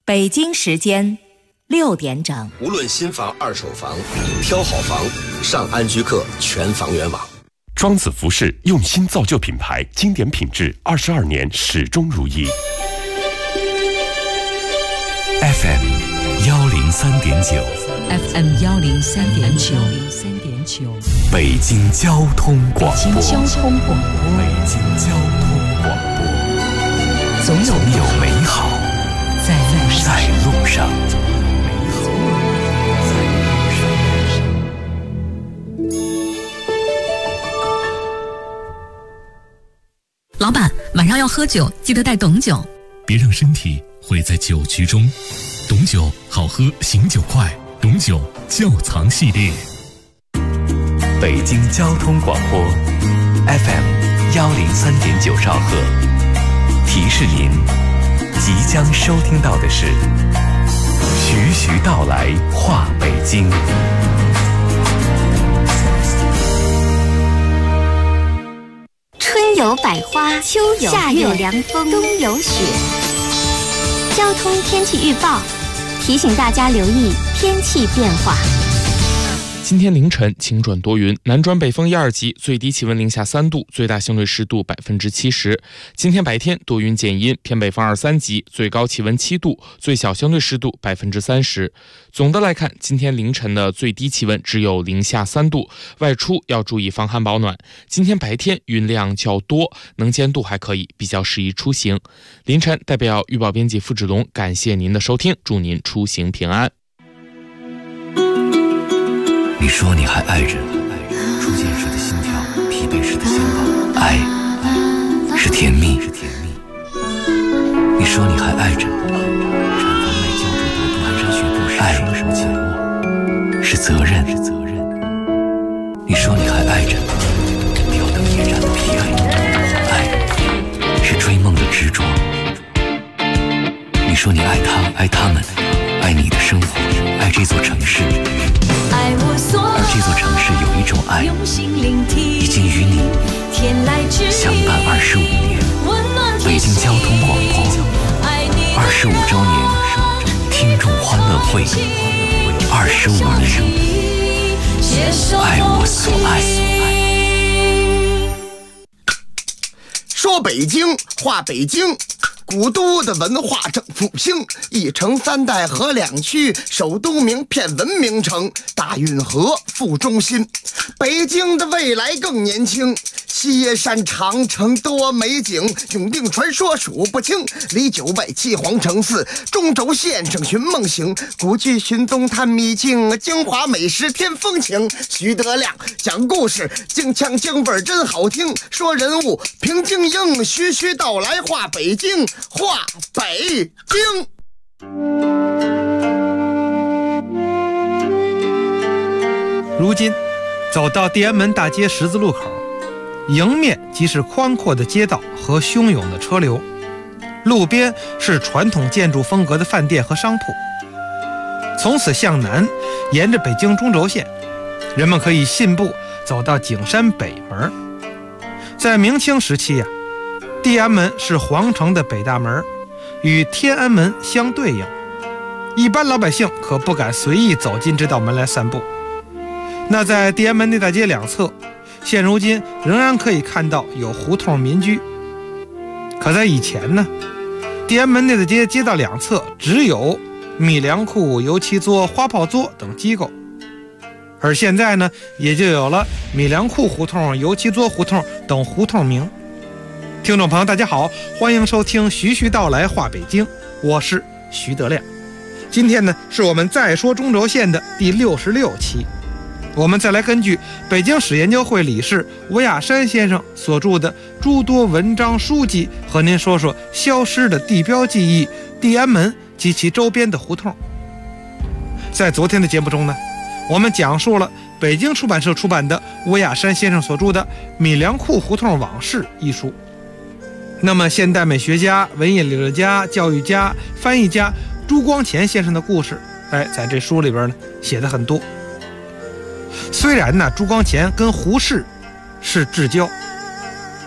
北京时间6点整。 无论新房、二手房，挑好房，上安居客全房源网。 庄子服饰用心造就品牌，经典品质，22年始终如一。 FM 103.9 FM 103.9 北京交通广播。 北京交通广播。 北京交通广播。 总有美好在路上。 老板，晚上要喝酒，记得带董酒。 别让身体毁在酒局中。董酒好喝，醒酒快。董酒窖藏系列。 北京交通广播 FM 103.9兆赫。提示您，即将收听到的是徐徐道来话北京。 春有百花，秋有夏有凉风，冬有雪。交通天气预报提醒大家留意天气变化。 今天凌晨晴转多云，南转北风1、2级，最低气温零下3度，最大相对湿度70%。今天白天多云见阴，偏北风2、3级，最高气温7度，最小相对湿度30%。总的来看，今天凌晨的最低气温只有零下3度，外出要注意防寒保暖。今天白天云量较多，能见度还可以，比较适宜出行。凌晨代表预报编辑付志龙，感谢您的收听，祝您出行平安。 你说你还爱着，初见时的心跳，疲惫时的向往，爱是甜蜜。你说你还爱着，产房外浇筑国度寒山雪布时，爱是责任。你说你还爱着，吊灯夜战的疲惫，爱是追梦的执着。你说你爱他，爱他们，爱你的生活，爱这座城市。而这座城市有一种爱，已经与你相伴25年。北京交通广播25周年听众欢乐会，25年，爱我所爱。 说北京话北京，古都的文化正复兴，一城3代河2区，首都名片文明城，大运河副中心。北京的未来更年轻，西山长城多美景，永定传说数不清，离9外7皇城4，中轴线上寻梦行，古迹寻踪探秘境，京华美食添风情。徐德亮讲故事，京腔京味真好听，说人物评京英，徐徐道来话北京，话北京。 如今走到地安门大街十字路口，迎面即是宽阔的街道和汹涌的车流，路边是传统建筑风格的饭店和商铺。从此向南，沿着北京中轴线，人们可以信步走到景山北门。在明清时期呀，地安门是皇城的北大门，与天安门相对应，一般老百姓可不敢随意走进这道门来散步。那在地安门内大街两侧，现如今仍然可以看到有胡同民居。可在以前呢，地安门内大街街道两侧只有米粮库、油漆作、花炮作等机构，而现在呢，也就有了米粮库胡同、油漆作胡同等胡同名。听众朋友大家好，欢迎收听徐徐道来话北京，我是徐德亮。今天呢，是我们再说中轴线的第66期，我们再来根据北京史研究会理事吴亚山先生所著的诸多文章书籍，和您说说消失的地标记忆地安门及其周边的胡同。在昨天的节目中呢，我们讲述了北京出版社出版的吴亚山先生所著的《米粮库胡同往事》一书。那么现代美学家、文艺理论家、教育家、翻译家朱光潜先生的故事，在这书里边呢写的很多。虽然呢，朱光潜跟胡适是至交，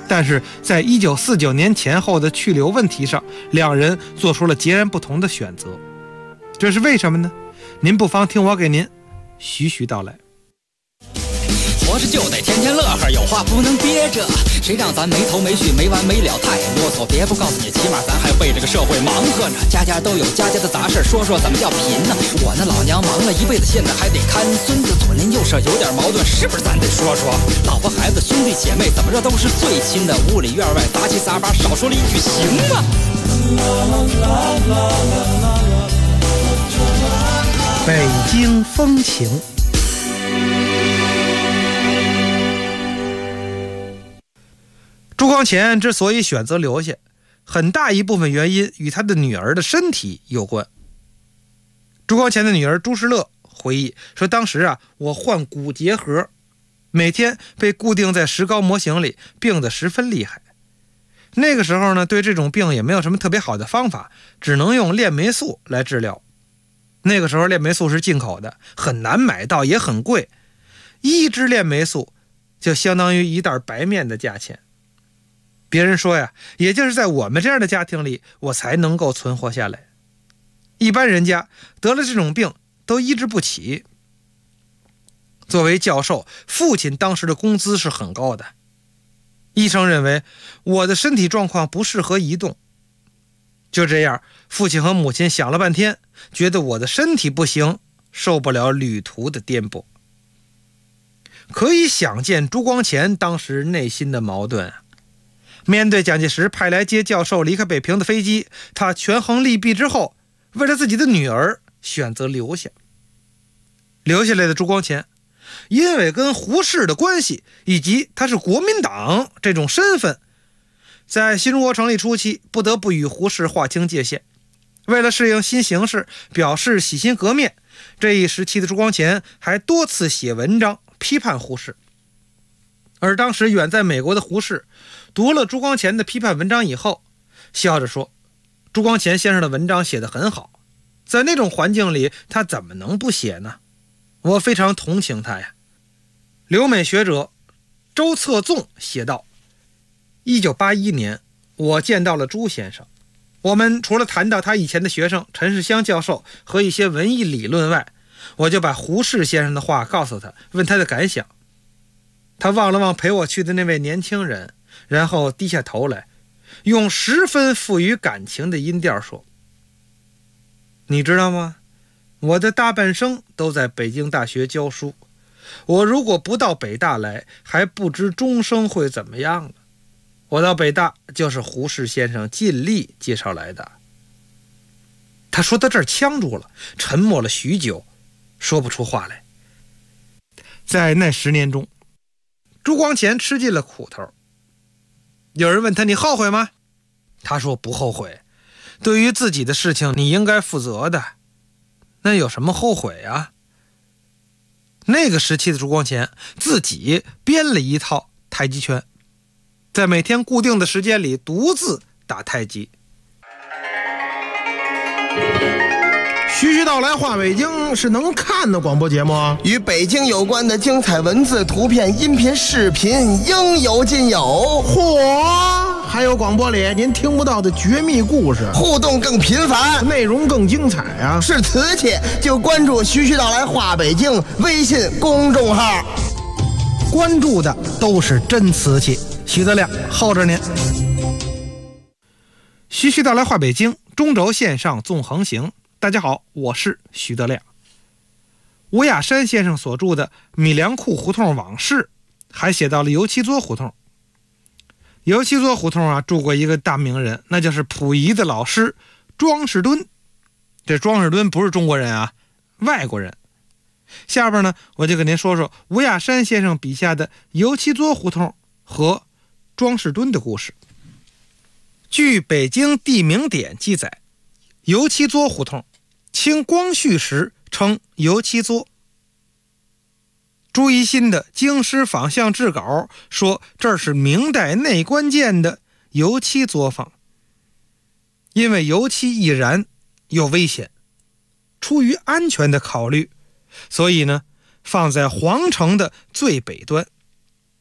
但是在1949年前后的去留问题上，两人做出了截然不同的选择。这是为什么呢？您不妨听我给您徐徐道来。 活着就得天天乐呵，有话不能憋着，谁让咱没头没绪没完没了，太啰嗦。别不告诉你，起码咱还为这个社会忙活着。家家都有家家的杂事，说说怎么叫贫呢？我那老娘忙了一辈子，现在还得看孙子，左邻右舍有点矛盾，是不是咱得说说？老婆孩子兄弟姐妹怎么着都是最亲的，屋里院外杂七杂八，少说了一句行吗？ 北京风情。朱光潜之所以选择留下，很大一部分原因与他的女儿的身体有关。朱光潜的女儿朱时乐回忆说，当时我患骨结核，每天被固定在石膏模型里，病得十分厉害。那个时候呢，对这种病也没有什么特别好的方法，只能用链霉素来治疗。那个时候链霉素是进口的，很难买到，也很贵，1支链霉素就相当于1袋白面的价钱。别人说呀，也就是在我们这样的家庭里，我才能够存活下来。一般人家得了这种病都医治不起。作为教授，父亲当时的工资是很高的。医生认为我的身体状况不适合移动。就这样，父亲和母亲想了半天，觉得我的身体不行，受不了旅途的颠簸。可以想见朱光潜当时内心的矛盾。面对蒋介石派来接教授离开北平的飞机，他权衡利弊之后，为了自己的女儿选择留下。留下来的朱光潜，因为跟胡适的关系以及他是国民党这种身份，在新中国成立初期不得不与胡适划清界限。为了适应新形势，表示洗心革面，这一时期的朱光潜还多次写文章批判胡适。而当时远在美国的胡适读了朱光潜的批判文章以后，笑着说，朱光潜先生的文章写得很好，在那种环境里他怎么能不写呢？我非常同情他呀。留美学者周策纵写道，1981年我见到了朱先生，我们除了谈到他以前的学生陈世香教授和一些文艺理论外，我就把胡适先生的话告诉他，问他的感想。他望了望陪我去的那位年轻人，然后低下头来，用十分富于感情的音调说，你知道吗？我的大半生都在北京大学教书，我如果不到北大来，还不知终生会怎么样呢。我到北大就是胡适先生尽力介绍来的。他说到这儿呛住了，沉默了许久，说不出话来。在那10年中，朱光潜吃尽了苦头。有人问他，你后悔吗？他说不后悔，对于自己的事情你应该负责的，那有什么后悔啊？那个时期的朱光潜自己编了一套太极拳，在每天固定的时间里独自打太极。 徐徐道来话北京是能看的广播节目啊， 与北京有关的精彩文字、图片、音频、视频应有尽有。 嚯，还有广播里您听不到的绝密故事， 互动更频繁， 内容更精彩啊！ 是瓷器就关注徐徐道来话北京微信公众号， 关注的都是真瓷器。 徐德亮候着您。徐徐道来话北京，中轴线上纵横行。大家好，我是徐德亮。吴亚山先生所著的《米粮库胡同往事》还写到了油漆作胡同。油漆作胡同住过一个大名人，那就是溥仪的老师庄士敦。这庄士敦不是中国人啊，外国人。下边呢，我就跟您说说吴亚山先生笔下的油漆作胡同和庄士敦的故事。据北京地名典记载，油漆作胡同清光绪时称油漆作。朱一新的京师仿像志稿说，这是明代内关建的油漆作坊。因为油漆易燃又危险，出于安全的考虑，所以呢，放在皇城的最北端。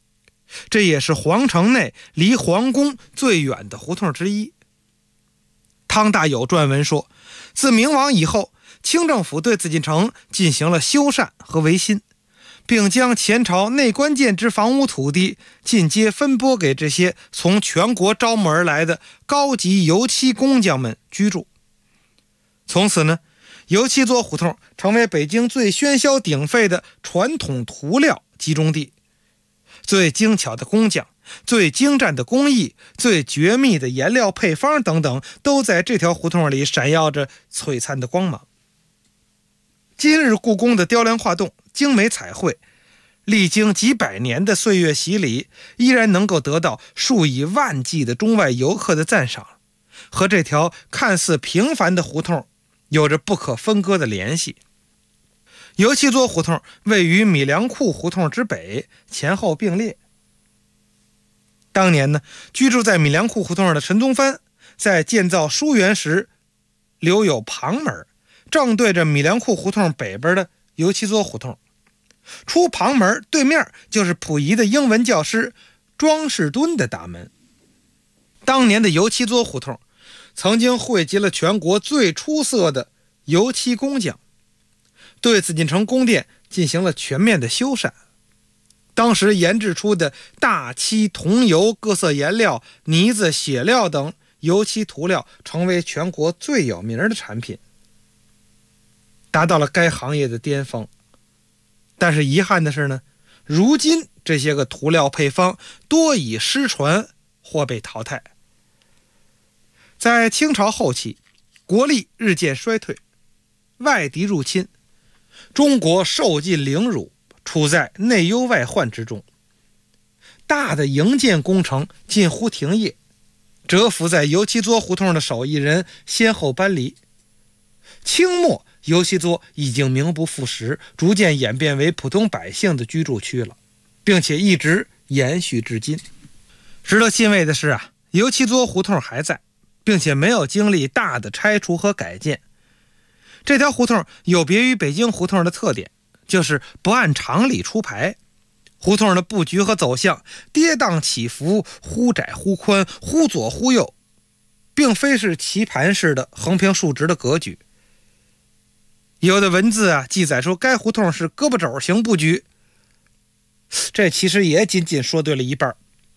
这也是皇城内离皇宫最远的胡同之一。汤大有撰文说，自明亡以后，清政府对紫禁城进行了修缮和维新，并将前朝内关键之房屋土地进阶分拨给这些从全国招募而来的高级油漆工匠们居住。从此呢，油漆作胡同成为北京最喧嚣鼎沸的传统涂料集中地，最精巧的工匠、最精湛的工艺、最绝密的颜料配方等等，都在这条胡同里闪耀着璀璨的光芒。今日故宫的雕梁画栋、精美彩绘，历经几百年的岁月洗礼，依然能够得到数以万计的中外游客的赞赏，和这条看似平凡的胡同有着不可分割的联系。油漆作胡同位于米粮库胡同之北，前后并列。当年呢，居住在米粮库胡同的陈宗藩在建造书园时留有旁门，正对着米粮库胡同北边的油漆作胡同。出旁门对面就是溥仪的英文教师庄士敦的大门。当年的油漆作胡同曾经汇集了全国最出色的油漆工匠，对紫禁城宫殿进行了全面的修缮。当时研制出的大漆、桐油、各色颜料、泥子、血料等油漆涂料成为全国最有名的产品，达到了该行业的巅峰。但是遗憾的是呢，如今这些个涂料配方多已失传或被淘汰。在清朝后期，国力日渐衰退，外敌入侵，中国受尽凌辱，处在内忧外患之中。大的营建工程近乎停业，蛰伏在油漆作胡同的手艺人先后搬离。清末油漆作已经名不副实，逐渐演变为普通百姓的居住区了，并且一直延续至今。值得欣慰的是啊，油漆作胡同还在，并且没有经历大的拆除和改建。这条胡同有别于北京胡同的特点，就是不按常理出牌，胡同的布局和走向跌宕起伏，忽窄忽宽，忽左忽右，并非是棋盘式的横平竖直的格局。有的文字记载说该胡同是胳膊肘型布局，这其实也仅仅说对了一半。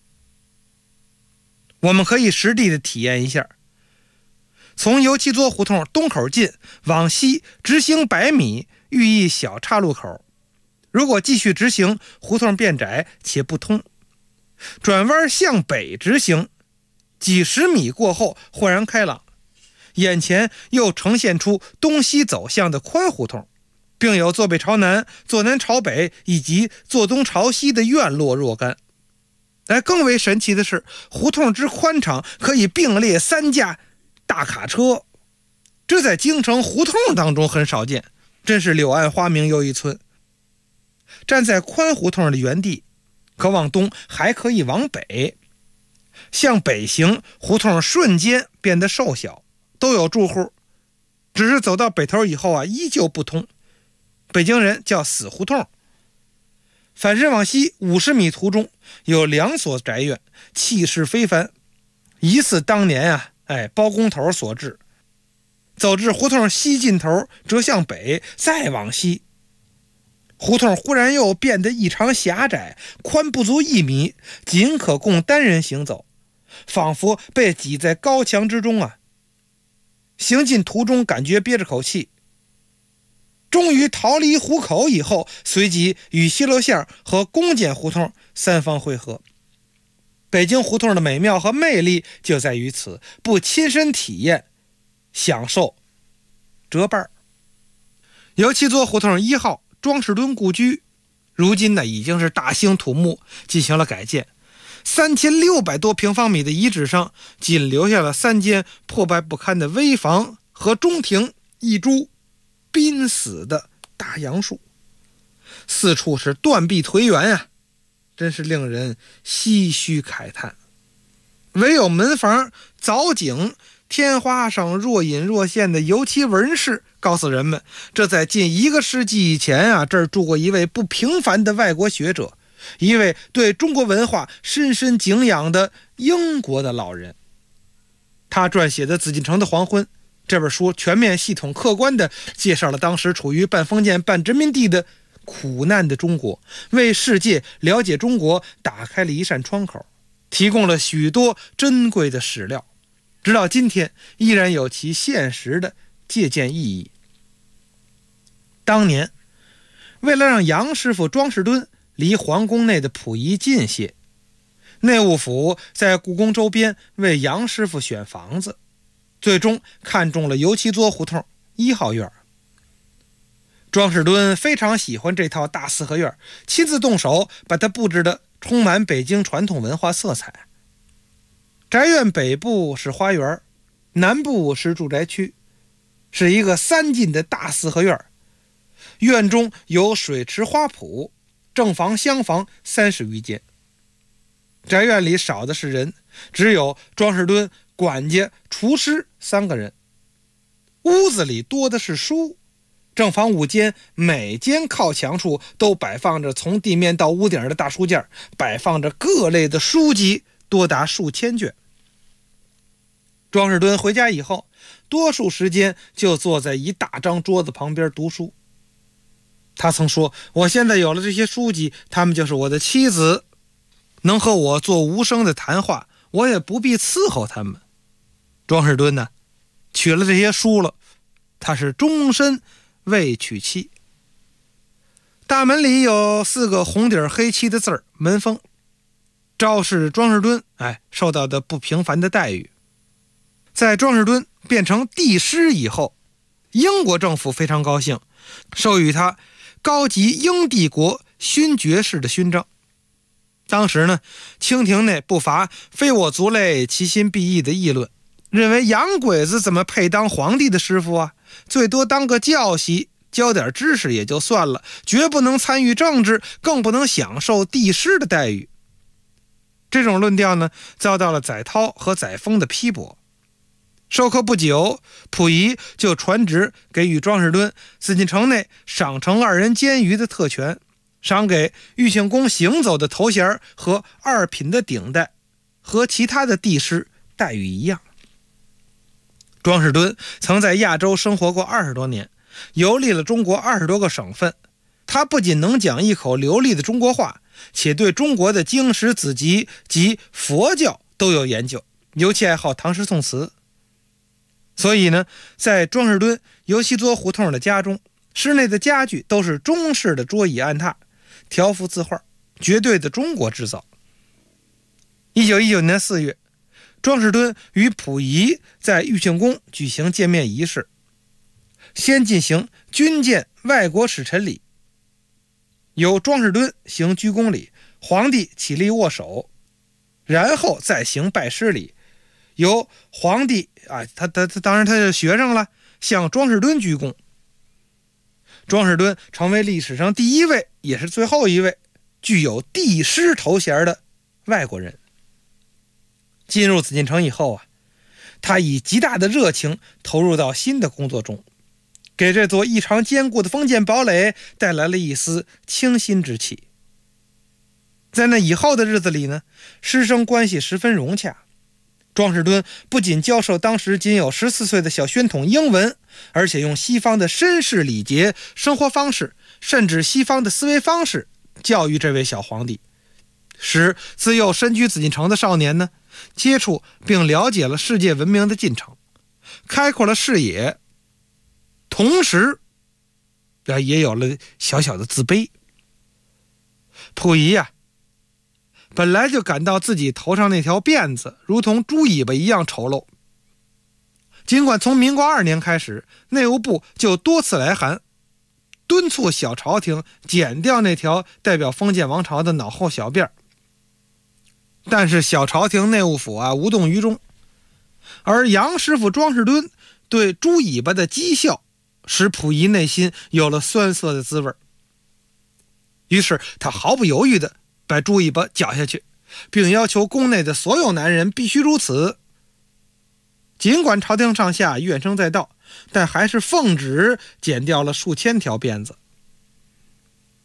我们可以实地的体验一下，从油漆作胡同东口进，往西直行100米，寓意小岔路口。如果继续直行，胡同变窄且不通，转弯向北直行，几十米过后豁然开朗，眼前又呈现出东西走向的宽胡同，并有坐北朝南、坐南朝北以及坐东朝西的院落若干。更为神奇的是，胡同之宽敞可以并列3架大卡车，这在京城胡同当中很少见，真是柳暗花明又一村。站在宽胡同的原地，可往东还可以往北，向北行，胡同瞬间变得瘦小，都有住户，只是走到北头以后依旧不通，北京人叫死胡同。反身往西50米途中有2所宅院，气势非凡，疑似当年包工头所制。走至胡同西尽头，折向北，再往西，胡同忽然又变得异常狭窄，宽不足1米，仅可供单人行走，仿佛被挤在高墙之中行进途中感觉憋着口气。终于逃离湖口以后，随即与西楼巷和公检胡同3方汇合。北京胡同的美妙和魅力就在于此，不亲身体验享受折半。油漆作胡同1号庄士敦故居，如今呢已经是大兴土木，进行了改建。3600多平方米的遗址上，仅留下了3间破败不堪的危房和中庭一株濒死的大杨树，四处是断壁颓垣真是令人唏嘘慨叹。唯有门房藻井天花上若隐若现的油漆纹饰告诉人们，这在近1个世纪以前这儿住过一位不平凡的外国学者， 一位对中国文化深深敬仰的英国的老人。他撰写的《紫禁城的黄昏》这本书全面系统客观地介绍了当时处于半封建半殖民地的苦难的中国，为世界了解中国打开了一扇窗口，提供了许多珍贵的史料，直到今天依然有其现实的借鉴意义。当年为了让杨师傅庄士敦离皇宫内的溥仪近些，内务府在故宫周边为杨师傅选房子，最终看中了油漆垛胡同1号院。庄士敦非常喜欢这套大四合院，亲自动手把它布置得充满北京传统文化色彩。宅院北部是花园，南部是住宅区，是一个3进的大四合院。院中有水池花圃，正房厢房30余间。宅院里少的是人，只有庄士敦、管家、厨师3个人。屋子里多的是书，正房5间，每间靠墙处都摆放着从地面到屋顶的大书架，摆放着各类的书籍，多达数千卷。庄士敦回家以后，多数时间就坐在一大张桌子旁边读书。他曾说，我现在有了这些书籍，他们就是我的妻子，能和我做无声的谈话，我也不必伺候他们。庄士敦呢，娶了这些书了，他是终身未娶妻。大门里有4个红底黑漆的字儿，门封，昭示庄士敦受到的不平凡的待遇。在庄士敦变成帝师以后，英国政府非常高兴，授予他高级英帝国勋爵士的勋章。当时呢，清廷内不乏非我族类，其心必异的议论，认为洋鬼子怎么配当皇帝的师傅啊？最多当个教习，教点知识也就算了，绝不能参与政治，更不能享受帝师的待遇。这种论调呢，遭到了载涛和载沣的批驳。授课不久，溥仪就传旨给予庄士敦紫禁城内赏惩2人监狱的特权，赏给玉庆宫行走的头衔和2品的顶戴，和其他的帝师待遇一样。庄士敦曾在亚洲生活过20多年，游历了中国20多个省份。他不仅能讲一口流利的中国话，且对中国的经史子集及佛教都有研究，尤其爱好唐诗宋词。所以呢，在庄士敦油漆垛胡同的家中，室内的家具都是中式的桌椅案榻，条幅字画，绝对的中国制造。1919年4月，庄士敦与溥仪在玉庆宫举行见面仪式，先进行军见外国使臣礼，由庄士敦行鞠躬礼，皇帝起立握手，然后再行拜师礼，由皇帝他当然他是学生了，向庄士敦鞠躬。庄士敦成为历史上第一位也是最后一位具有帝师头衔的外国人。进入紫禁城以后他以极大的热情投入到新的工作中，给这座异常坚固的封建堡垒带来了一丝清新之气。在那以后的日子里呢，师生关系十分融洽。庄士敦不仅教授当时仅有14岁的小宣统英文，而且用西方的绅士礼节、生活方式，甚至西方的思维方式教育这位小皇帝，使自幼身居紫禁城的少年呢，接触并了解了世界文明的进程，开阔了视野，同时也有了小小的自卑。溥仪本来就感到自己头上那条辫子如同猪尾巴一样丑陋，尽管从民国2年开始，内务部就多次来函敦促小朝廷剪掉那条代表封建王朝的脑后小辫，但是小朝廷内务府无动于衷。而杨师傅庄士敦对猪尾巴的讥笑，使溥仪内心有了酸涩的滋味，于是他毫不犹豫地把猪尾巴绞下去，并要求宫内的所有男人必须如此。尽管朝廷上下怨声载道，但还是奉旨剪掉了数千条辫子。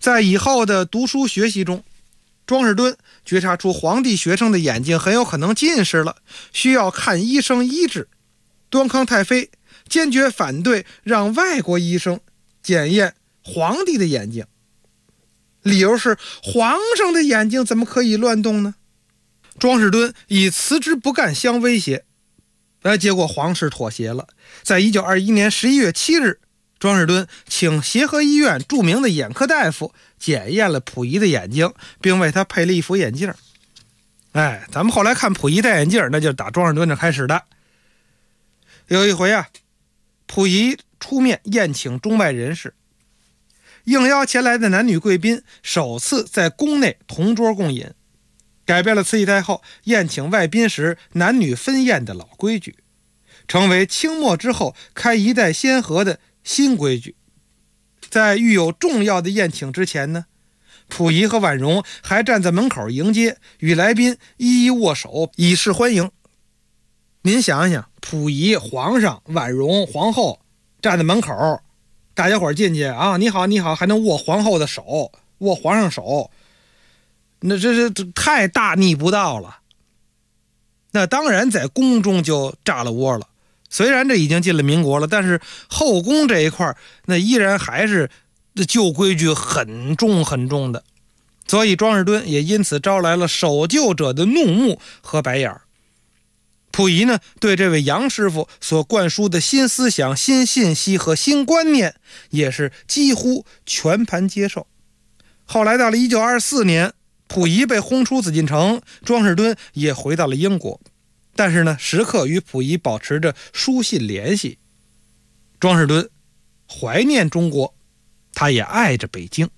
在以后的读书学习中，庄士敦觉察出皇帝学生的眼睛很有可能近视了，需要看医生医治。端康太妃坚决反对让外国医生检验皇帝的眼睛，理由是皇上的眼睛怎么可以乱动呢？庄士敦以辞职不干相威胁，结果皇室妥协了。在1921年11月7日，庄士敦请协和医院著名的眼科大夫检验了溥仪的眼睛，并为他配了一副眼镜。咱们后来看溥仪戴眼镜，那就是打庄士敦这开始的。有一回溥仪出面宴请中外人士，应邀前来的男女贵宾首次在宫内同桌共饮，改变了慈禧太后宴请外宾时男女分宴的老规矩，成为清末之后开一代先河的新规矩。在遇有重要的宴请之前呢，溥仪和婉容还站在门口迎接，与来宾一一握手以示欢迎。您想想，溥仪、皇上、婉容、皇后站在门口，大家伙进去你好你好，还能握皇后的手，握皇上手，那这太大逆不道了。那当然在宫中就炸了窝了。虽然这已经进了民国了，但是后宫这一块那依然还是旧规矩很重很重的，所以庄士敦也因此招来了守旧者的怒目和白眼。溥仪呢，对这位杨师傅所灌输的新思想、新信息和新观念也是几乎全盘接受。后来到了1924年，溥仪被轰出紫禁城，庄士敦也回到了英国，但是呢，时刻与溥仪保持着书信联系。庄士敦怀念中国，他也爱着北京。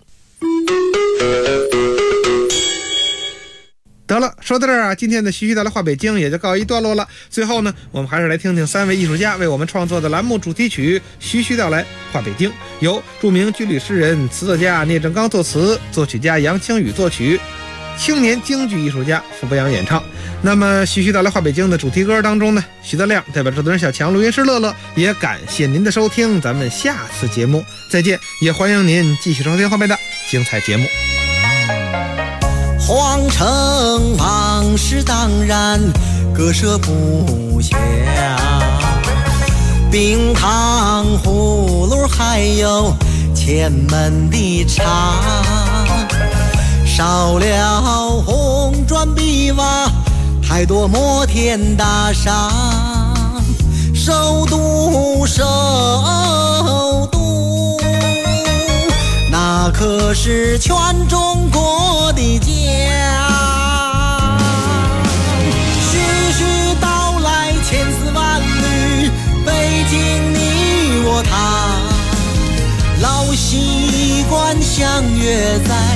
得了，说到这儿今天的徐徐道来话北京也就告一段落了。最后呢，我们还是来听听3位艺术家为我们创作的栏目主题曲《徐徐道来话北京》，由著名军旅诗人、词作家聂政刚作词，作曲家杨清宇作曲，青年京剧艺术家傅博洋演唱。那么徐徐道来话北京的主题歌当中呢，徐德亮代表制作人小强、录音师乐乐，也感谢您的收听，咱们下次节目再见，也欢迎您继续收听后面的精彩节目。 皇城往事当然割舍不下，冰糖葫芦还有前门的茶，少了红砖碧瓦，太多摩天大厦，首都那可是全中国的家。徐徐道来千丝万缕，北京你我他，老习惯相约在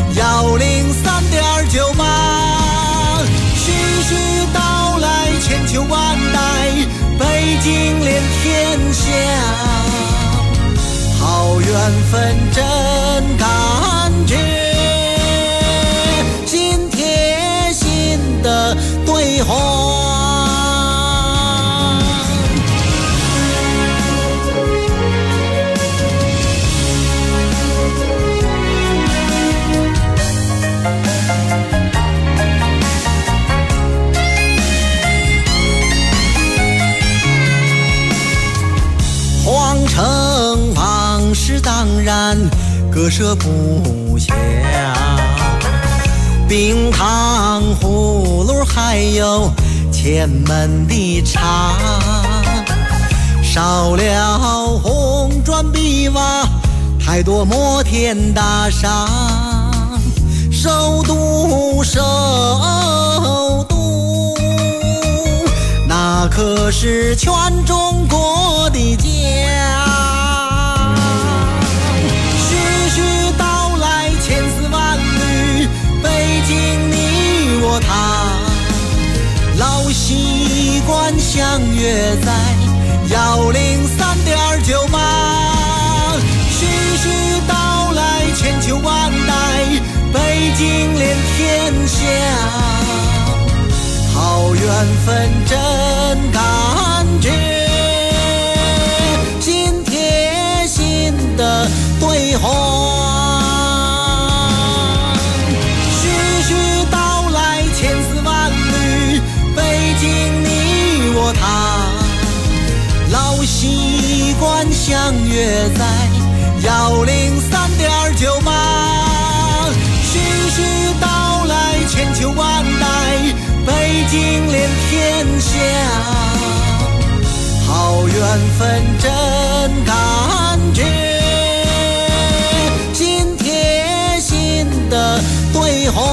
103.98。徐徐道来千秋万代，北京连天下。好缘分真感觉，心贴心的对话。皇城往事当然割舍不下，冰糖葫芦还有前门的茶，少了红砖碧瓦，太多摩天大厦，首都那可是全中国的家。徐徐道来千丝万缕，北京你我他，老习惯相约在103.98。徐徐道来千秋万代，北京连天下。好缘分真感觉，心贴心的对话。 相约在103.98，徐徐道来千秋万代，北京连天下，好缘分真感觉，心贴心的对话，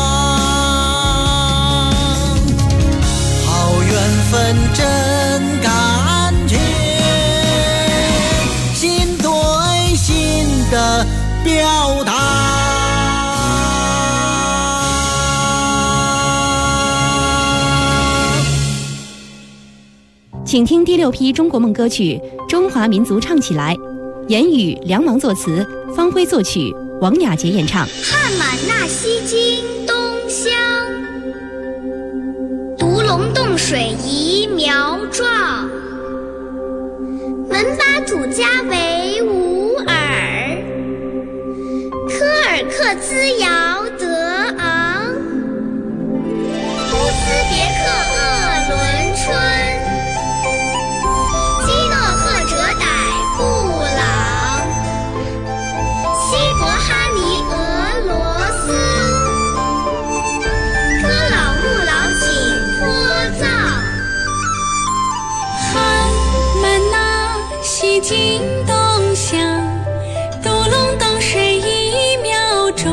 好缘分真感觉，心对心的表达。 请听第6批中国梦歌曲《中华民族唱起来》，言语梁芒作词，方辉作曲，王雅洁演唱。 汉满纳西京东乡，独龙洞水移苗壮，门巴土家为吾尔，科尔克孜尧德昂，乌兹别克鄂伦春，基诺赫哲傣布朗，西伯哈尼俄罗斯，科老木老景颇藏， 汉满纳西京东乡，独龙洞水移苗壮，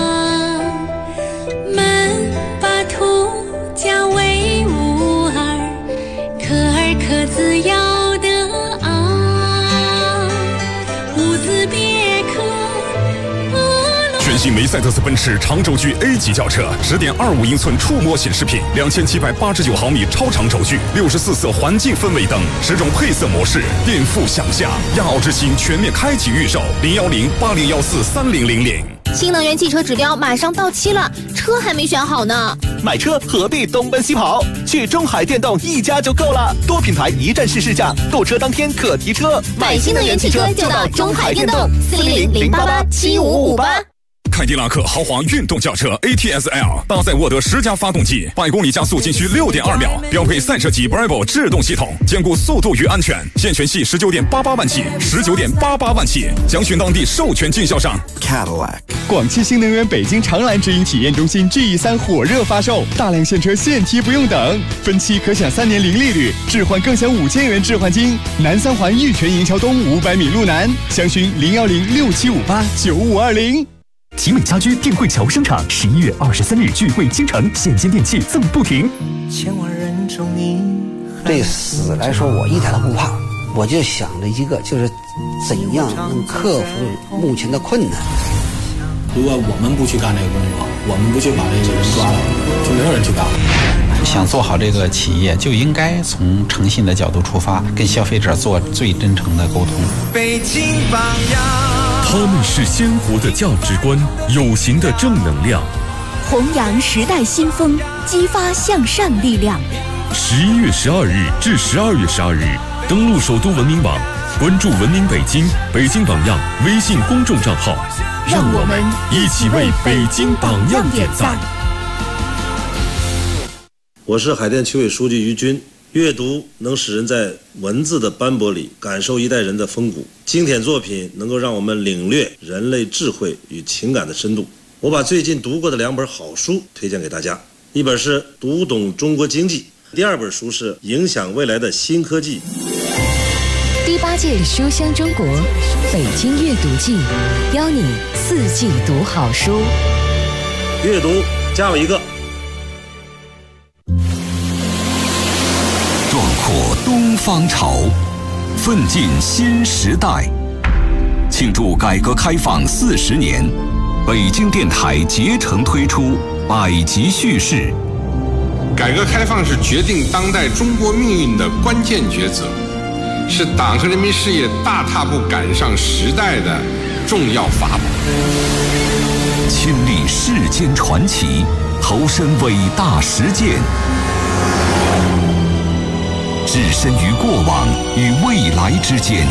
门巴土家为吾尔，科尔克孜尧德昂，乌兹别克俄罗。 全新梅赛德斯奔驰长轴距 A 级轿车，10.25英寸触摸显示屏，2789毫米超长轴距，64色环境氛围灯，10种配色模式，颠覆想象。亚奥之星全面开启预售，01080143000。 新能源汽车指标马上到期了，车还没选好呢。 买车何必东奔西跑？去中海电动一家就够了，多品牌一站式试驾，购车当天可提车。 买新能源汽车就到中海电动，400-088-7558。 凯迪拉克豪华运动轿车 ATS-L 搭载沃德10加发动机，100公里加速仅需6.2秒，标配赛车级 Bravo 制动系统，兼顾速度与安全。现权系19.88万起，19.88万起，详询当地授权经销商。 Cadillac 广汽新能源北京长蓝直营体验中心 GE3 火热发售，大量现车现提不用等，分期可享3年零利率，置换更享5000元置换金。南三环玉泉营桥东500米路南，详询01067589520。 奇美家居定慧桥生产11月23日聚会京城，现金电器赠不停。 千万人中你， 对死来说我一点都不怕，我就想着一个，就是怎样能克服目前的困难。 如果我们不去干这个工作，我们不去把这个人抓到，就没有人去干。 想做好这个企业，就应该从诚信的角度出发，跟消费者做最真诚的沟通。 北京榜样， 他们是鲜活的价值观，有形的正能量， 弘扬时代新风，激发向善力量。 11月12日至12月12日，登录首都文明网，关注文明北京、北京榜样微信公众账号，让我们一起为北京榜样点赞。 我是海淀区委书记于军。阅读能使人在文字的斑驳里感受一代人的风骨，经典作品能够让我们领略人类智慧与情感的深度。我把最近读过的2本好书推荐给大家，一本是《读懂中国经济》，第2本书是《影响未来的新科技》。 第8届书香中国北京阅读季，邀你4季读好书。 阅读加我一个。 壮阔东方潮，奋进新时代。庆祝改革开放40年，北京电台竭诚推出百集叙事。 改革开放是决定当代中国命运的关键抉择，是党和人民事业大踏步赶上时代的重要法宝。 亲历世间传奇，投身伟大实践，置身于过往与未来之间。